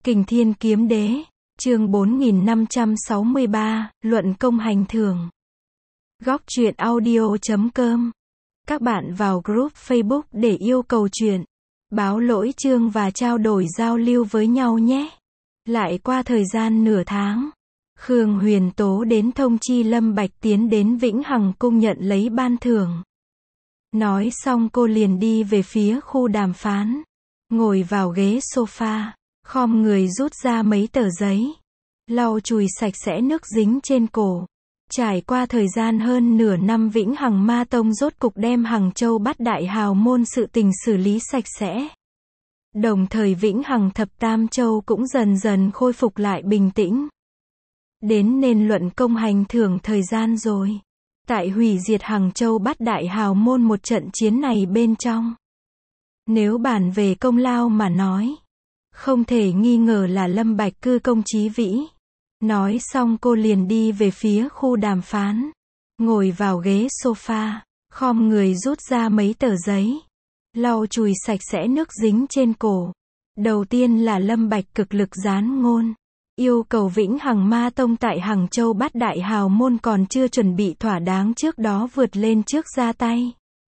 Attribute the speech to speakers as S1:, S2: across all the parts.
S1: Kình Thiên Kiếm Đế, chương 4563, Luận Công Hành Thưởng. Góc truyện audio.com. Các bạn vào group Facebook để yêu cầu truyện, báo lỗi chương và trao đổi giao lưu với nhau nhé. Lại qua thời gian nửa tháng, Khương Huyền Tố đến thông chi Lâm Bạch tiến đến Vĩnh Hằng Cung nhận lấy ban thưởng. Nói xong cô liền đi về phía khu đàm phán, ngồi vào ghế sofa, khom người rút ra mấy tờ giấy, lau chùi sạch sẽ nước dính trên cổ. Trải qua thời gian hơn nửa năm, Vĩnh Hằng Ma Tông rốt cục đem Hằng Châu Bát Đại Hào Môn sự tình xử lý sạch sẽ. Đồng thời Vĩnh Hằng Thập Tam Châu cũng dần dần khôi phục lại bình tĩnh. Đến nên luận công hành thưởng thời gian rồi. Tại hủy diệt Hằng Châu Bát Đại Hào Môn một trận chiến này bên trong, nếu bàn về công lao mà nói, không thể nghi ngờ là Lâm Bạch cư công chí vĩ. Nói xong cô liền đi về phía khu đàm phán, ngồi vào ghế sofa, khom người rút ra mấy tờ giấy, lau chùi sạch sẽ nước dính trên cổ. Đầu tiên là Lâm Bạch cực lực gián ngôn, yêu cầu Vĩnh Hằng Ma Tông tại Hằng Châu Bát Đại Hào Môn còn chưa chuẩn bị thỏa đáng trước đó vượt lên trước ra tay.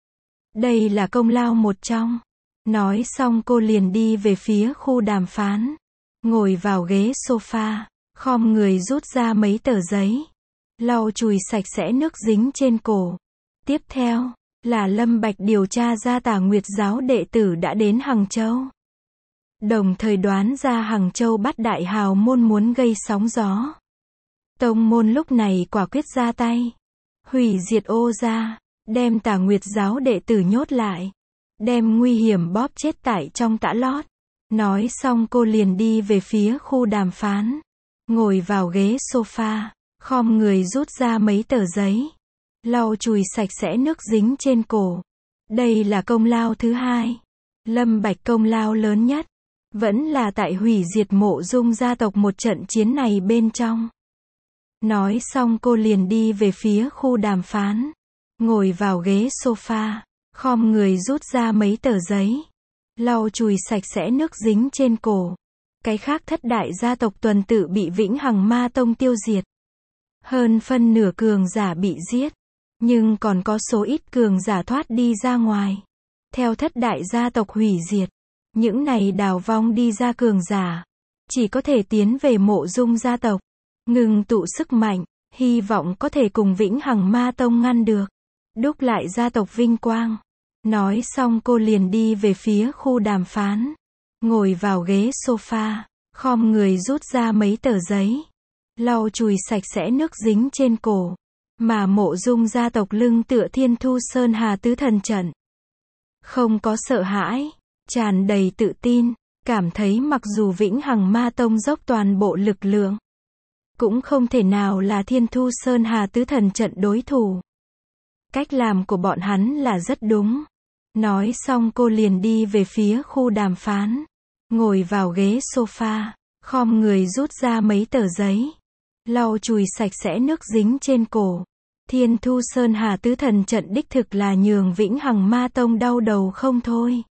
S1: Đây là công lao một trong. Nói xong cô liền đi về phía khu đàm phán, ngồi vào ghế sofa, khom người rút ra mấy tờ giấy, lau chùi sạch sẽ nước dính trên cổ. Tiếp theo là Lâm Bạch điều tra ra Tà Nguyệt giáo đệ tử đã đến Hằng Châu, đồng thời đoán ra Hằng Châu Bát Đại Hào Môn muốn gây sóng gió. Tông môn lúc này quả quyết ra tay, hủy diệt Ô gia, đem Tà Nguyệt giáo đệ tử nhốt lại, đem nguy hiểm bóp chết tại trong tã lót. Nói xong cô liền đi về phía khu đàm phán, ngồi vào ghế sofa, khom người rút ra mấy tờ giấy, lau chùi sạch sẽ nước dính trên cổ. Đây là công lao thứ hai. Lâm Bạch công lao lớn nhất vẫn là tại hủy diệt Mộ Dung gia tộc một trận chiến này bên trong. Nói xong cô liền đi về phía khu đàm phán, ngồi vào ghế sofa, khom người rút ra mấy tờ giấy, lau chùi sạch sẽ nước dính trên cổ. Cái khác thất đại gia tộc tuần tự bị Vĩnh Hằng Ma Tông tiêu diệt, hơn phân nửa cường giả bị giết, nhưng còn có số ít cường giả thoát đi ra ngoài. Theo thất đại gia tộc hủy diệt, những này đào vong đi ra cường giả chỉ có thể tiến về Mộ Dung gia tộc, ngừng tụ sức mạnh, hy vọng có thể cùng Vĩnh Hằng Ma Tông ngăn được, đúc lại gia tộc vinh quang. Nói xong cô liền đi về phía khu đàm phán, ngồi vào ghế sofa, khom người rút ra mấy tờ giấy, lau chùi sạch sẽ nước dính trên cổ. Mà Mộ Dung gia tộc lưng tựa Thiên Thu Sơn Hà tứ thần trận, không có sợ hãi, tràn đầy tự tin, cảm thấy mặc dù Vĩnh Hằng Ma Tông dốc toàn bộ lực lượng, cũng không thể nào là Thiên Thu Sơn Hà tứ thần trận đối thủ. Cách làm của bọn hắn là rất đúng. Nói xong cô liền đi về phía khu đàm phán, ngồi vào ghế sofa, khom người rút ra mấy tờ giấy, lau chùi sạch sẽ nước dính trên cổ. Thiên Thu Sơn Hà tứ thần trận đích thực là nhường Vĩnh Hằng Ma Tông đau đầu không thôi,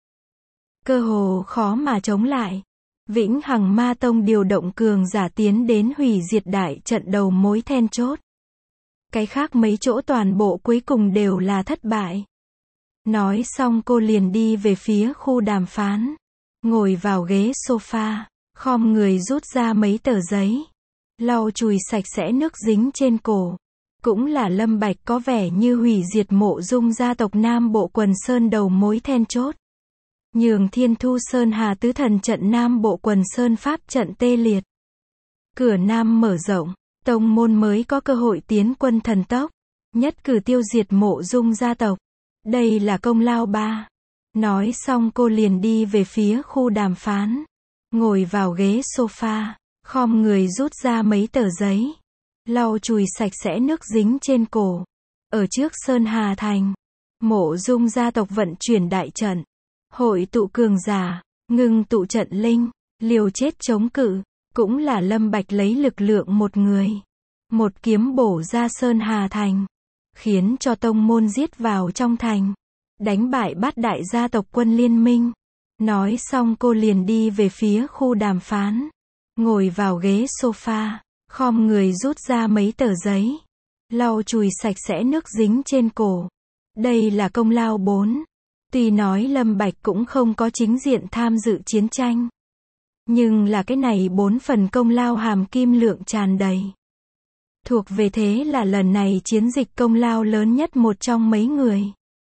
S1: cơ hồ khó mà chống lại. Vĩnh Hằng Ma Tông điều động cường giả tiến đến hủy diệt đại trận đầu mối then chốt. Cái khác mấy chỗ toàn bộ cuối cùng đều là thất bại. Nói xong cô liền đi về phía khu đàm phán, ngồi vào ghế sofa, khom người rút ra mấy tờ giấy, lau chùi sạch sẽ nước dính trên cổ. Cũng là Lâm Bạch có vẻ như hủy diệt Mộ Dung gia tộc Nam Bộ Quần Sơn đầu mối then chốt, nhường Thiên Thu Sơn Hà tứ thần trận Nam Bộ Quần Sơn pháp trận tê liệt, cửa Nam mở rộng, tông môn mới có cơ hội tiến quân thần tốc, nhất cử tiêu diệt Mộ Dung gia tộc. Đây là công lao ba. Nói xong cô liền đi về phía khu đàm phán, ngồi vào ghế sofa, khom người rút ra mấy tờ giấy, lau chùi sạch sẽ nước dính trên cổ. Ở trước Sơn Hà Thành, Mộ Dung gia tộc vận chuyển đại trận, hội tụ cường giả, ngưng tụ trận linh, liều chết chống cự. Cũng là Lâm Bạch lấy lực lượng một người, một kiếm bổ ra Sơn Hà Thành, khiến cho tông môn giết vào trong thành, đánh bại bát đại gia tộc quân liên minh. Nói xong cô liền đi về phía khu đàm phán, ngồi vào ghế sofa, khom người rút ra mấy tờ giấy, lau chùi sạch sẽ nước dính trên cổ. Đây là công lao 4. Tuy nói Lâm Bạch cũng không có chính diện tham dự chiến tranh, nhưng là cái này 4 phần công lao hàm kim lượng tràn đầy. Thuộc về thế là lần này chiến dịch công lao lớn nhất một trong mấy người.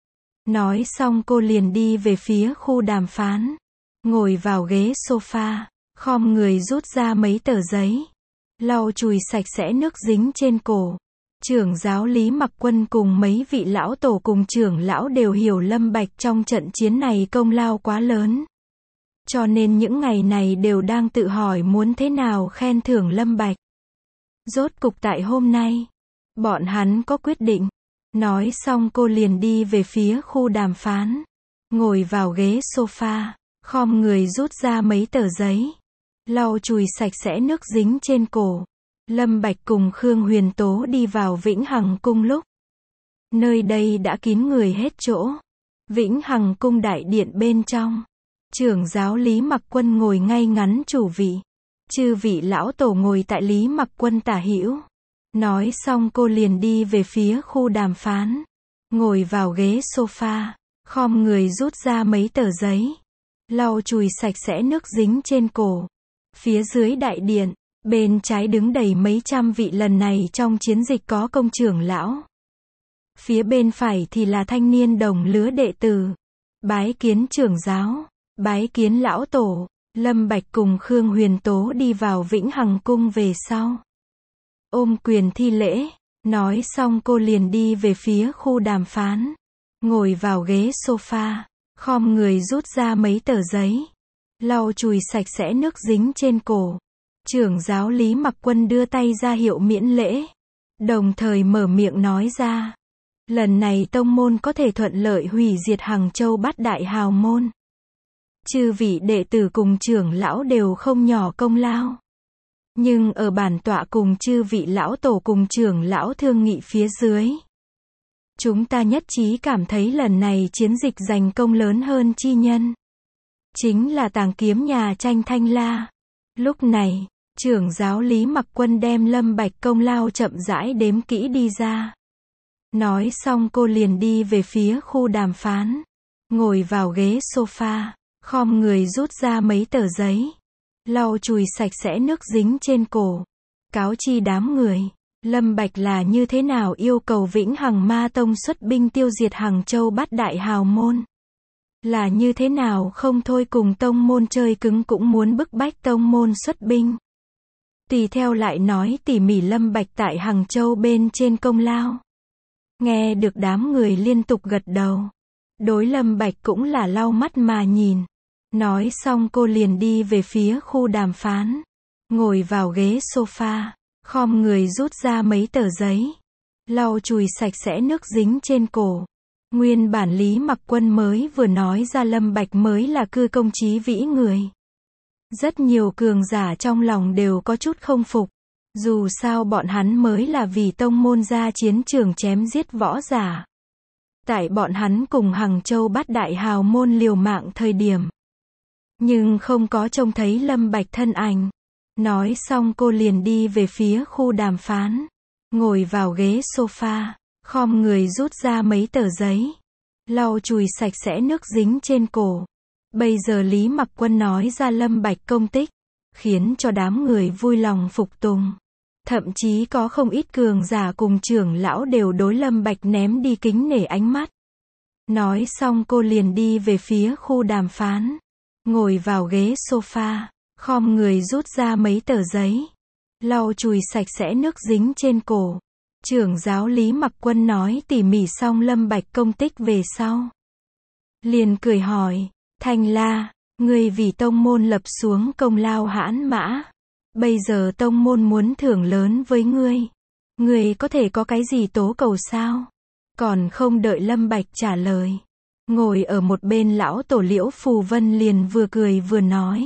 S1: Nói xong cô liền đi về phía khu đàm phán, ngồi vào ghế sofa, khom người rút ra mấy tờ giấy, lau chùi sạch sẽ nước dính trên cổ. Trưởng giáo Lý Mặc Quân cùng mấy vị lão tổ cùng trưởng lão đều hiểu Lâm Bạch trong trận chiến này công lao quá lớn. Cho nên những ngày này đều đang tự hỏi muốn thế nào khen thưởng Lâm Bạch. Rốt cục tại hôm nay, bọn hắn có quyết định. Nói xong cô liền đi về phía khu đàm phán, ngồi vào ghế sofa, khom người rút ra mấy tờ giấy, lau chùi sạch sẽ nước dính trên cổ. Lâm Bạch cùng Khương Huyền Tố đi vào Vĩnh Hằng Cung lúc. Nơi đây đã kín người hết chỗ. Vĩnh Hằng Cung đại điện bên trong. Trưởng giáo Lý Mặc Quân ngồi ngay ngắn chủ vị. Chư vị lão tổ ngồi tại Lý Mặc Quân tả hữu. Nói xong cô liền đi về phía khu đàm phán. Ngồi vào ghế sofa, khom người rút ra mấy tờ giấy, lau chùi sạch sẽ nước dính trên cổ. Phía dưới đại điện, bên trái đứng đầy mấy trăm vị lần này trong chiến dịch có công trưởng lão. Phía bên phải thì là thanh niên đồng lứa đệ tử. Bái kiến trưởng giáo, bái kiến lão tổ. Lâm Bạch cùng Khương Huyền Tố đi vào Vĩnh Hằng Cung về sau. Ôm quyền thi lễ, nói xong cô liền đi về phía khu đàm phán. Ngồi vào ghế sofa, khom người rút ra mấy tờ giấy, lau chùi sạch sẽ nước dính trên cổ. Trưởng giáo Lý Mặc Quân đưa tay ra hiệu miễn lễ, đồng thời mở miệng nói ra. Lần này tông môn có thể thuận lợi hủy diệt Hằng Châu Bát Đại Hào Môn. Chư vị đệ tử cùng trưởng lão đều không nhỏ công lao. Nhưng ở bản tọa cùng chư vị lão tổ cùng trưởng lão thương nghị phía dưới, chúng ta nhất trí cảm thấy lần này chiến dịch giành công lớn hơn chi nhân chính là Tàng Kiếm nhà tranh Thanh La. Lúc này, trưởng giáo Lý Mặc Quân đem Lâm Bạch công lao chậm rãi đếm kỹ đi ra. Nói xong cô liền đi về phía khu đàm phán, ngồi vào ghế sofa, khom người rút ra mấy tờ giấy, lau chùi sạch sẽ nước dính trên cổ. Cáo chi đám người, Lâm Bạch là như thế nào yêu cầu Vĩnh Hằng Ma Tông xuất binh tiêu diệt Hằng Châu Bát Đại Hào Môn. Là như thế nào không thôi cùng tông môn chơi cứng cũng muốn bức bách tông môn xuất binh. Tùy theo lại nói tỉ mỉ Lâm Bạch tại Hằng Châu bên trên công lao. Nghe được đám người liên tục gật đầu. Đối Lâm Bạch cũng là lau mắt mà nhìn. Nói xong cô liền đi về phía khu đàm phán. Ngồi vào ghế sofa, khom người rút ra mấy tờ giấy, lau chùi sạch sẽ nước dính trên cổ. Nguyên bản Lý Mặc Quân mới vừa nói ra Lâm Bạch mới là cư công chí vĩ người. Rất nhiều cường giả trong lòng đều có chút không phục. Dù sao bọn hắn mới là vì tông môn ra chiến trường chém giết võ giả. Tại bọn hắn cùng Hằng Châu Bát Đại Hào Môn liều mạng thời điểm. Nhưng không có trông thấy Lâm Bạch thân ảnh. Nói xong cô liền đi về phía khu đàm phán. Ngồi vào ghế sofa, khom người rút ra mấy tờ giấy, lau chùi sạch sẽ nước dính trên cổ. Bây giờ Lý Mặc Quân nói ra Lâm Bạch công tích, khiến cho đám người vui lòng phục tùng. Thậm chí có không ít cường giả cùng trưởng lão đều đối Lâm Bạch ném đi kính nể ánh mắt. Nói xong cô liền đi về phía khu đàm phán. Ngồi vào ghế sofa, khom người rút ra mấy tờ giấy, lau chùi sạch sẽ nước dính trên cổ. Trưởng giáo Lý Mặc Quân nói tỉ mỉ xong Lâm Bạch công tích về sau. Liền cười hỏi, Thanh La, ngươi vì tông môn lập xuống công lao hãn mã. Bây giờ tông môn muốn thưởng lớn với ngươi. Ngươi có thể có cái gì tố cầu sao? Còn không đợi Lâm Bạch trả lời. Ngồi ở một bên lão tổ Liễu Phù Vân liền vừa cười vừa nói.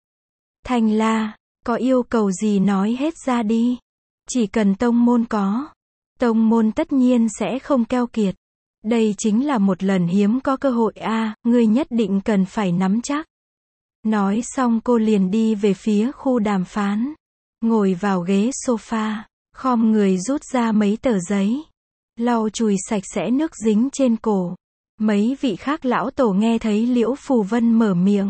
S1: Thanh La, có yêu cầu gì nói hết ra đi. Chỉ cần tông môn có. Tông môn tất nhiên sẽ không keo kiệt. Đây chính là một lần hiếm có cơ hội a, ngươi nhất định cần phải nắm chắc. Nói xong cô liền đi về phía khu đàm phán. Ngồi vào ghế sofa, khom người rút ra mấy tờ giấy. Lau chùi sạch sẽ nước dính trên cổ. Mấy vị khác lão tổ nghe thấy Liễu Phù Vân mở miệng.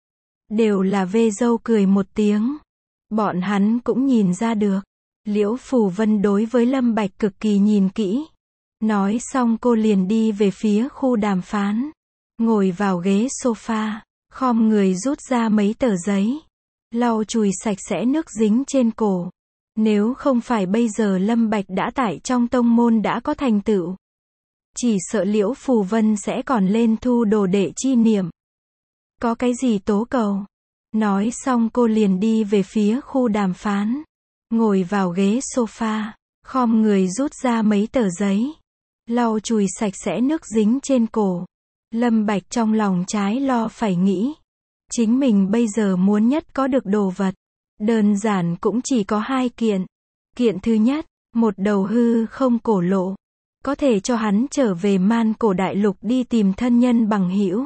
S1: Đều là vê dâu cười một tiếng. Bọn hắn cũng nhìn ra được. Liễu Phù Vân đối với Lâm Bạch cực kỳ nhìn kỹ. Nói xong cô liền đi về phía khu đàm phán. Ngồi vào ghế sofa, khom người rút ra mấy tờ giấy. Lau chùi sạch sẽ nước dính trên cổ. Nếu không phải bây giờ Lâm Bạch đã tại trong tông môn đã có thành tựu. Chỉ sợ Liễu Phù Vân sẽ còn lên thu đồ đệ chi niệm. Có cái gì tố cầu? Nói xong cô liền đi về phía khu đàm phán. Ngồi vào ghế sofa, khom người rút ra mấy tờ giấy. Lau chùi sạch sẽ nước dính trên cổ. Lâm Bạch trong lòng trái lo phải nghĩ. Chính mình bây giờ muốn nhất có được đồ vật. Đơn giản cũng chỉ có 2 kiện. Kiện thứ nhất, một đầu hư không cổ lộ. Có thể cho hắn trở về Man Cổ Đại Lục đi tìm thân nhân bằng hữu.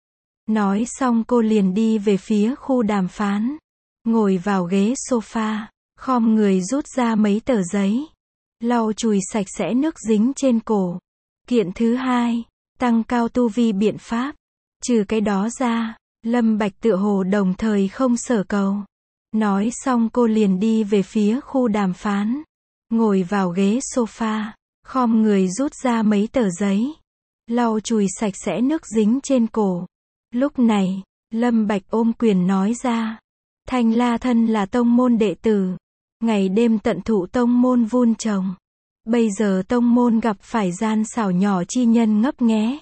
S1: Nói xong cô liền đi về phía khu đàm phán. Ngồi vào ghế sofa, khom người rút ra mấy tờ giấy. Lau chùi sạch sẽ nước dính trên cổ. Kiện thứ hai, tăng cao tu vi biện pháp. Trừ cái đó ra, Lâm Bạch tựa hồ đồng thời không sở cầu. Nói xong cô liền đi về phía khu đàm phán. Ngồi vào ghế sofa, khom người rút ra mấy tờ giấy. Lau chùi sạch sẽ nước dính trên cổ. Lúc này, Lâm Bạch ôm quyền nói ra. Thanh La thân là tông môn đệ tử. Ngày đêm tận thụ tông môn vun trồng. Bây giờ tông môn gặp phải gian xảo nhỏ chi nhân ngấp nghé.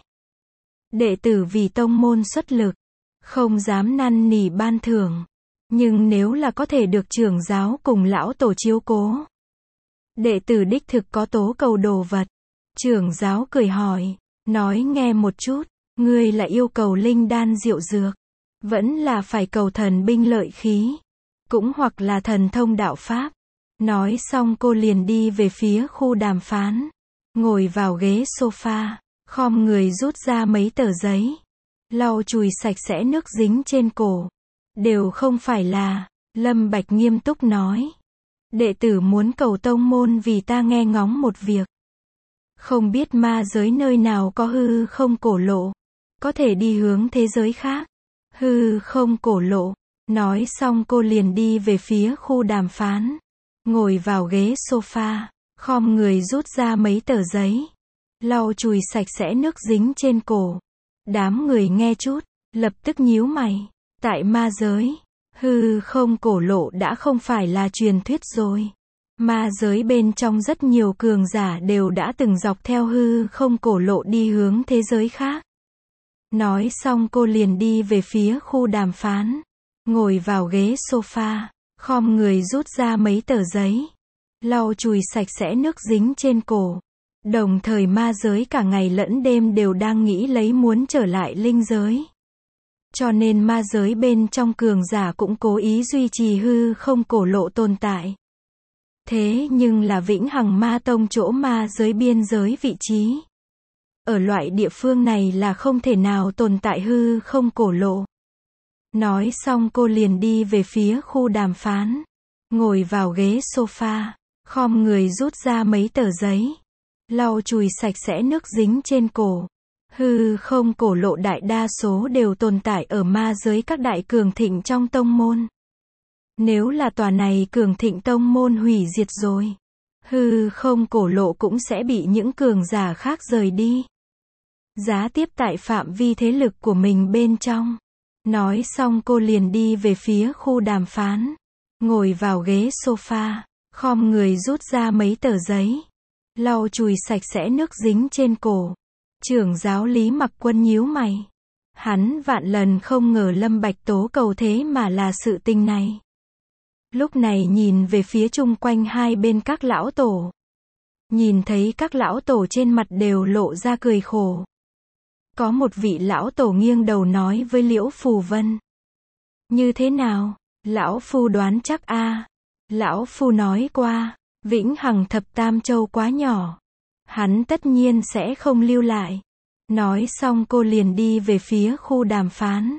S1: Đệ tử vì tông môn xuất lực. Không dám năn nỉ ban thưởng. Nhưng nếu là có thể được trưởng giáo cùng lão tổ chiếu cố. Đệ tử đích thực có tố cầu đồ vật. Trưởng giáo cười hỏi. Nói nghe một chút. Ngươi là yêu cầu linh đan diệu dược. Vẫn là phải cầu thần binh lợi khí. Cũng hoặc là thần thông đạo pháp. Nói xong cô liền đi về phía khu đàm phán. Ngồi vào ghế sofa. Khom người rút ra mấy tờ giấy. Lau chùi sạch sẽ nước dính trên cổ. Đều không phải là. Lâm Bạch nghiêm túc nói. Đệ tử muốn cầu tông môn vì ta nghe ngóng một việc. Không biết ma giới nơi nào có hư không cổ lộ. Có thể đi hướng thế giới khác. Hư không cổ lộ. Nói xong cô liền đi về phía khu đàm phán. Ngồi vào ghế sofa. Khom người rút ra mấy tờ giấy. Lau chùi sạch sẽ nước dính trên cổ. Đám người nghe chút. Lập tức nhíu mày. Tại ma giới. Hư không cổ lộ đã không phải là truyền thuyết rồi. Ma giới bên trong rất nhiều cường giả đều đã từng dọc theo hư không cổ lộ đi hướng thế giới khác. Nói xong cô liền đi về phía khu đàm phán. Ngồi vào ghế sofa. Khom người rút ra mấy tờ giấy. Lau chùi sạch sẽ nước dính trên cổ. Đồng thời ma giới cả ngày lẫn đêm đều đang nghĩ lấy muốn trở lại linh giới. Cho nên ma giới bên trong cường giả cũng cố ý duy trì hư không cổ lộ tồn tại. Thế nhưng là vĩnh hằng ma tông chỗ ma giới biên giới vị trí. Ở loại địa phương này là không thể nào tồn tại hư không cổ lộ. Nói xong cô liền đi về phía khu đàm phán. Ngồi vào ghế sofa. Khom người rút ra mấy tờ giấy. Lau chùi sạch sẽ nước dính trên cổ. Hư không cổ lộ đại đa số đều tồn tại ở ma giới các đại cường thịnh trong tông môn. Nếu là tòa này cường thịnh tông môn hủy diệt rồi. Hư không cổ lộ cũng sẽ bị những cường giả khác rời đi. Giá tiếp tại phạm vi thế lực của mình bên trong. Nói xong cô liền đi về phía khu đàm phán. Ngồi vào ghế sofa. Khom người rút ra mấy tờ giấy. Lau chùi sạch sẽ nước dính trên cổ. Trưởng giáo Lý Mặc Quân nhíu mày. Hắn vạn lần không ngờ Lâm Bạch tố cầu thế mà là sự tình này. Lúc này nhìn về phía chung quanh hai bên các lão tổ. Nhìn thấy các lão tổ trên mặt đều lộ ra cười khổ. Có một vị lão tổ nghiêng đầu nói với Liễu Phù Vân. Như thế nào? Lão Phu đoán chắc a. Lão Phu nói qua, vĩnh hằng thập tam châu quá nhỏ. Hắn tất nhiên sẽ không lưu lại. Nói xong cô liền đi về phía khu đàm phán.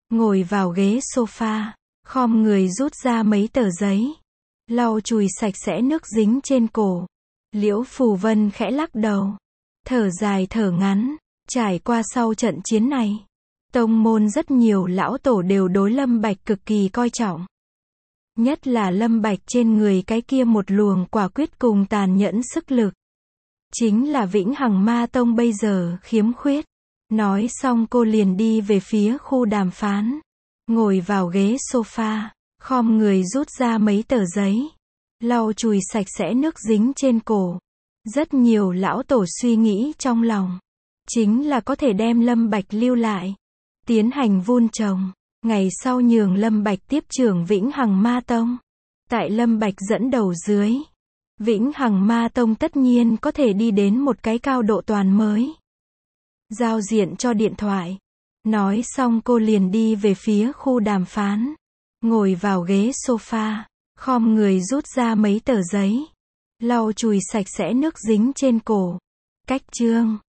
S1: ngồi vào ghế sofa, khom người rút ra mấy tờ giấy, lau chùi sạch sẽ nước dính trên cổ. Liễu Phù Vân khẽ lắc đầu, thở dài thở ngắn, trải qua sau trận chiến này, tông môn rất nhiều lão tổ đều đối Lâm Bạch cực kỳ coi trọng. Nhất là Lâm Bạch trên người cái kia một luồng quả quyết cùng tàn nhẫn sức lực. Chính là Vĩnh Hằng Ma Tông bây giờ khiếm khuyết. Nói xong cô liền đi về phía khu đàm phán. Ngồi vào ghế sofa, khom người rút ra mấy tờ giấy, lau chùi sạch sẽ nước dính trên cổ. Rất nhiều lão tổ suy nghĩ trong lòng, chính là có thể đem Lâm Bạch lưu lại, tiến hành vun trồng, ngày sau nhường Lâm Bạch tiếp trưởng Vĩnh Hằng Ma Tông. Tại Lâm Bạch dẫn đầu dưới, Vĩnh Hằng Ma Tông tất nhiên có thể đi đến một cái cao độ toàn mới. Giao diện cho điện thoại. Nói xong cô liền đi về phía khu đàm phán. Ngồi vào ghế sofa, khom người rút ra mấy tờ giấy, lau chùi sạch sẽ nước dính trên cổ. Cách chương